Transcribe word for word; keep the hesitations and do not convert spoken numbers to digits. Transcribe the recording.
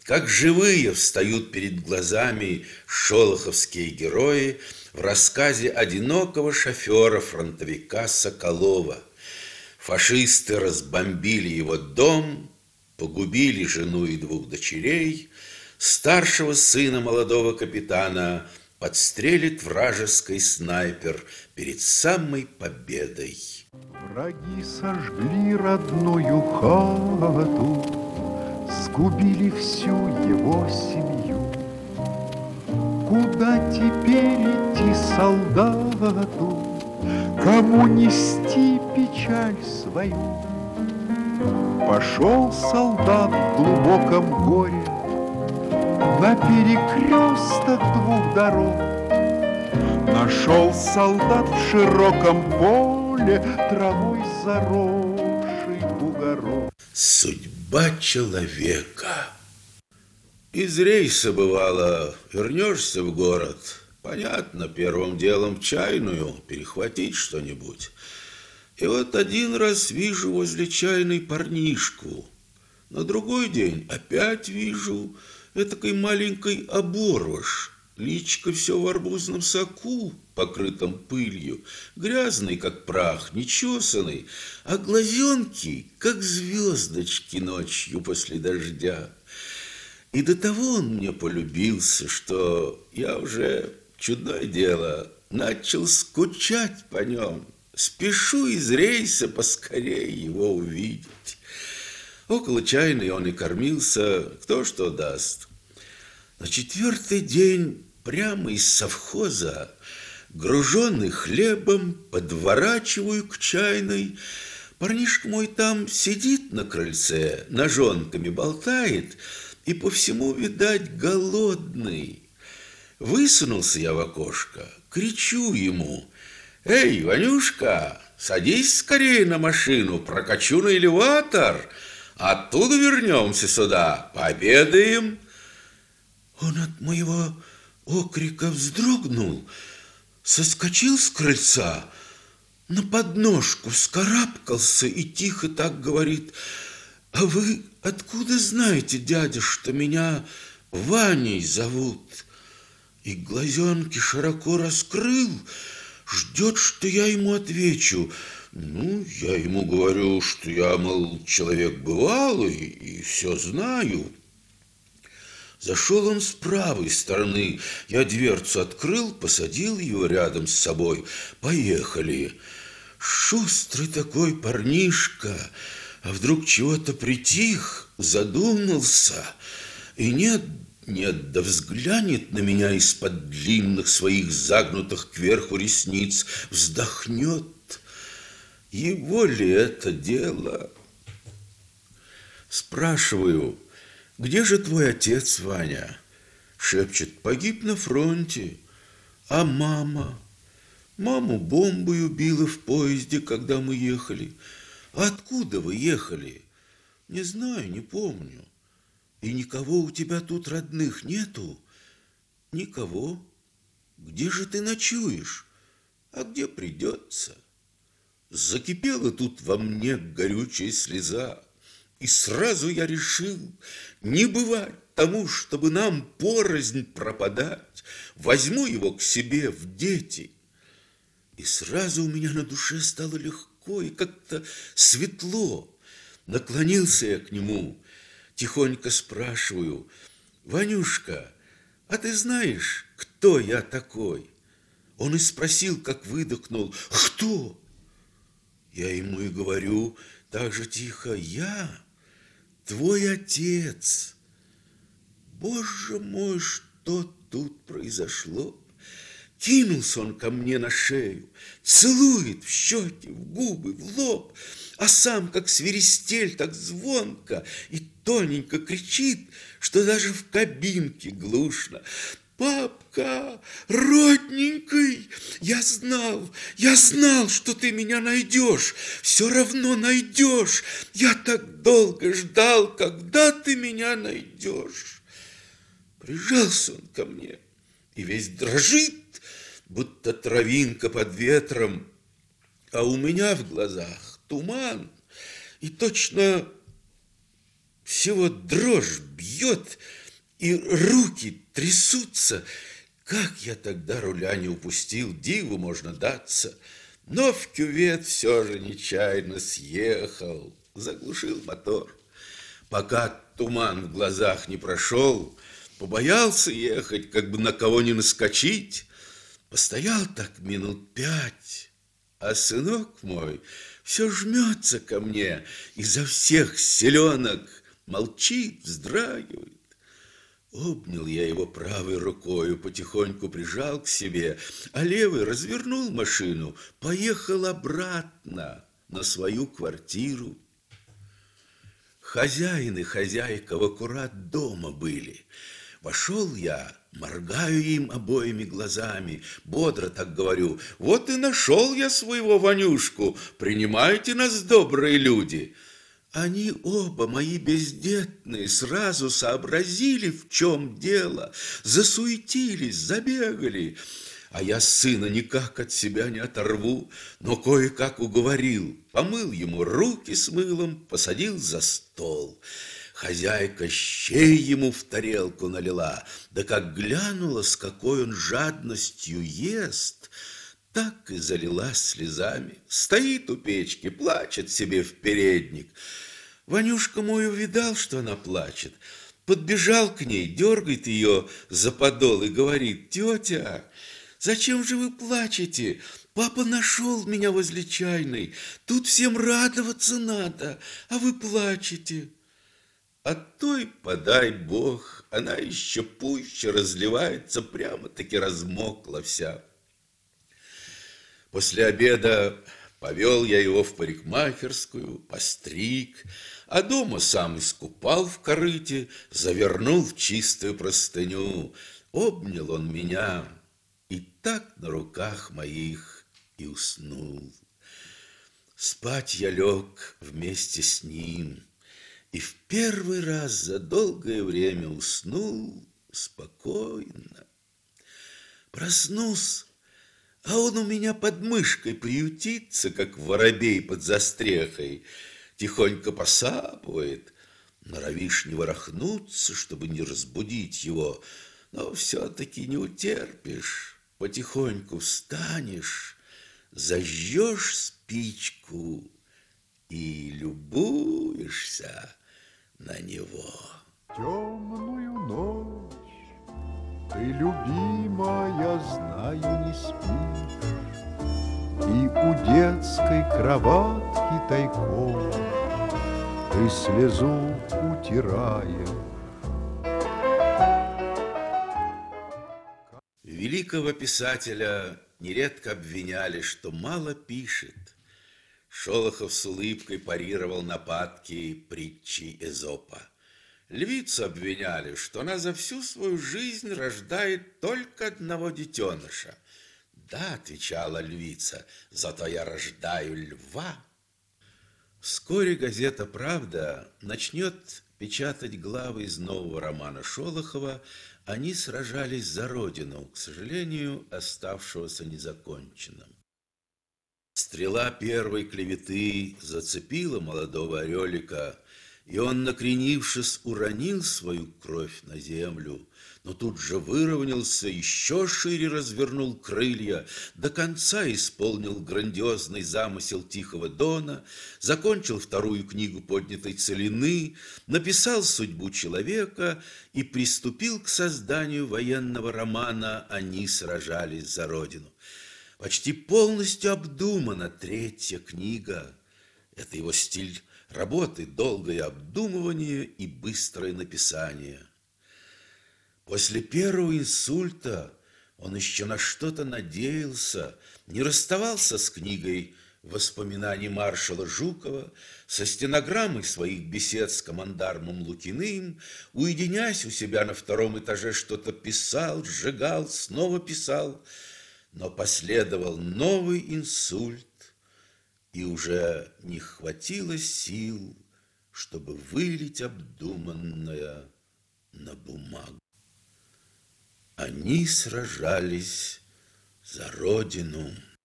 как живые встают перед глазами шолоховские герои в рассказе одинокого шофера-фронтовика Соколова. Фашисты разбомбили его дом, погубили жену и двух дочерей, старшего сына молодого капитана подстрелит вражеский снайпер перед самой победой. Враги сожгли родную хату, сгубили всю его семью. Куда теперь идти солдату, кому нести печаль свою? Пошел солдат в глубоком горе на перекресток двух дорог. Нашел солдат в широком поле травой заросший бугорок. Судьба человека. Из рейса, бывало, вернешься в город, понятно, первым делом в чайную перехватить что-нибудь. И вот один раз вижу возле чайной парнишку, на другой день опять вижу этакой маленькой оборвыш, личико все в арбузном соку, покрытом пылью, грязный, как прах, нечесанный, а глазенки, как звездочки ночью после дождя. И до того он мне полюбился, что я уже, чудное дело, начал скучать по нем. Спешу из рейса поскорее его увидеть. Около чайной он и кормился, кто что даст. На четвертый день прямо из совхоза, груженный хлебом, подворачиваю к чайной. Парнишка мой там сидит на крыльце, ножонками болтает, и по всему, видать, голодный. Высунулся я в окошко, кричу ему: «Эй, Ванюшка, садись скорее на машину, прокачу на элеватор, оттуда вернемся сюда, пообедаем». Он от моего окрика вздрогнул, соскочил с крыльца, на подножку вскарабкался и тихо так говорит: «А вы откуда знаете, дядя, что меня Ваней зовут?» И глазенки широко раскрыл, ждет, что я ему отвечу. Ну, я ему говорю, что я, мол, человек бывалый и все знаю. Зашел он с правой стороны, я дверцу открыл, посадил его рядом с собой. Поехали. Шустрый такой парнишка, а вдруг чего-то притих, задумался, и нет, нет, да взглянет на меня из-под длинных своих загнутых кверху ресниц, вздохнет. Его ли это дело? Спрашиваю: «Где же твой отец, Ваня?» Шепчет: «Погиб на фронте». «А мама?» «Маму бомбой убила в поезде, когда мы ехали». «А откуда вы ехали?» «Не знаю, не помню». «И никого у тебя тут родных нету?» «Никого». «Где же ты ночуешь?» «А где придется?» Закипела тут во мне горючая слеза, и сразу я решил: не бывать тому, чтобы нам порознь пропадать. Возьму его к себе в дети. И сразу у меня на душе стало легко и как-то светло. Наклонился я к нему, тихонько спрашиваю: «Ванюшка, а ты знаешь, кто я такой?» Он и спросил, как выдохнул: «Кто?» Я ему и говорю так же тихо: «Я твой отец». Боже мой, что тут произошло? Кинулся он ко мне на шею, целует в щеки, в губы, в лоб, а сам как свиристель, так звонко и тоненько кричит, что даже в кабинке глушно: «Папка, родненький, я знал, я знал, что ты меня найдешь, все равно найдешь. Я так долго ждал, когда ты меня найдешь». Прижался он ко мне и весь дрожит, будто травинка под ветром, а у меня в глазах туман, и точно Всего дрожь бьет, и руки трясутся. Как я тогда руля не упустил, диву можно даться. Но в кювет все же нечаянно съехал, заглушил мотор. Пока туман в глазах не прошел, побоялся ехать, как бы на кого не наскочить. Постоял так минут пять, а сынок мой все жмется ко мне изо всех селенок, молчит, вздрагивает. Обнял я его правой рукою, потихоньку прижал к себе, а левый развернул машину, поехал обратно на свою квартиру. Хозяин и хозяйка в аккурат дома были. Вошел я, моргаю им обоими глазами, бодро так говорю: вот и нашел я своего Ванюшку, принимайте нас, добрые люди. Они оба, мои бездетные, сразу сообразили, в чем дело, засуетились, забегали. А я сына никак от себя не оторву, но кое-как уговорил, помыл ему руки с мылом, посадил за стол. Хозяйка щей ему в тарелку налила, да как глянула, с какой он жадностью ест, так и залилась слезами. Стоит у печки, плачет себе в передник. Ванюшка мой увидал, что она плачет, подбежал к ней, дергает ее за подол и говорит: тетя, зачем же вы плачете? Папа нашел меня возле чайной, тут всем радоваться надо, а вы плачете. А той, подай бог, она еще пуще разливается, прямо-таки размокла вся. После обеда повел я его в парикмахерскую, постриг, а дома сам искупал в корыте, завернул в чистую простыню. Обнял он меня, и так на руках моих и уснул. Спать я лег вместе с ним, и в первый раз за долгое время уснул спокойно. Проснусь, а он у меня под мышкой приютится, как воробей под застрехой, тихонько посапывает. Норовишь не ворохнуться, чтобы не разбудить его, но все-таки не утерпишь. Потихоньку встанешь, зажжешь спичку и любуешься на него. Темную ночь ты, любимая, знаю, не спишь, и у детской кроватки тайком ты слезу утираешь. Великого писателя нередко обвиняли, что мало пишет. Шолохов с улыбкой парировал нападки притчи Эзопа. Львицу обвиняли, что она за всю свою жизнь рождает только одного детеныша. «Да», — отвечала львица, — «зато я рождаю льва». Вскоре газета «Правда» начнет печатать главы из нового романа Шолохова «Они сражались за родину», к сожалению, оставшегося незаконченным. Стрела первой клеветы зацепила молодого орелика, и он, накренившись, уронил свою кровь на землю, но тут же выровнялся, еще шире развернул крылья, до конца исполнил грандиозный замысел Тихого Дона, закончил вторую книгу поднятой целины, написал судьбу человека и приступил к созданию военного романа «Они сражались за родину». Почти полностью обдумана третья книга. Это его стиль работы, долгое обдумывание и быстрое написание. После первого инсульта он еще на что-то надеялся, не расставался с книгой воспоминаний маршала Жукова, со стенограммой своих бесед с командармом Лукиным, уединяясь у себя на втором этаже, что-то писал, сжигал, снова писал. Но последовал новый инсульт, и уже не хватило сил, чтобы вылить обдуманное на бумагу. Они сражались за родину.